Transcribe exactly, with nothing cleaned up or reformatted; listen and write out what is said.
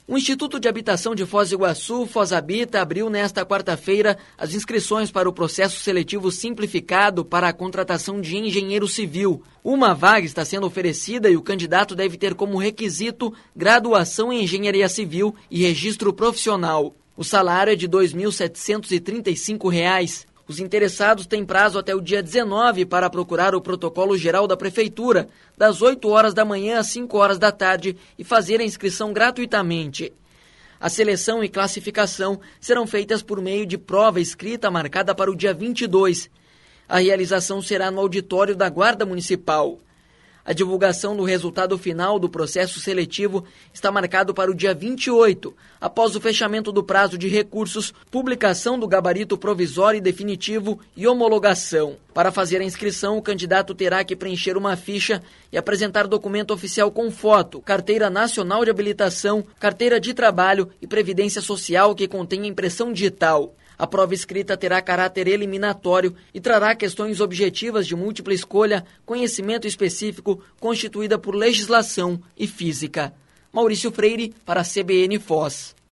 O Instituto de Habitação de Foz do Iguaçu, Fozhabita, abriu nesta quarta-feira as inscrições para o processo seletivo simplificado para a contratação de engenheiro civil. Uma vaga está sendo oferecida e o candidato deve ter como requisito graduação em engenharia civil e registro profissional. O salário é de dois mil setecentos e trinta e cinco reais. Os interessados têm prazo até o dia dezenove para procurar o protocolo geral da Prefeitura, das oito horas da manhã às cinco horas da tarde, e fazer a inscrição gratuitamente. A seleção e classificação serão feitas por meio de prova escrita marcada para o dia vinte e dois. A realização será no auditório da Guarda Municipal. A divulgação do resultado final do processo seletivo está marcado para o dia vinte e oito, após o fechamento do prazo de recursos, publicação do gabarito provisório e definitivo e homologação. Para fazer a inscrição, o candidato terá que preencher uma ficha e apresentar documento oficial com foto, carteira nacional de habilitação, carteira de trabalho e previdência social que contenha impressão digital. A prova escrita terá caráter eliminatório e trará questões objetivas de múltipla escolha, conhecimento específico, constituída por legislação e física. Maurício Freire, para a C B N Foz.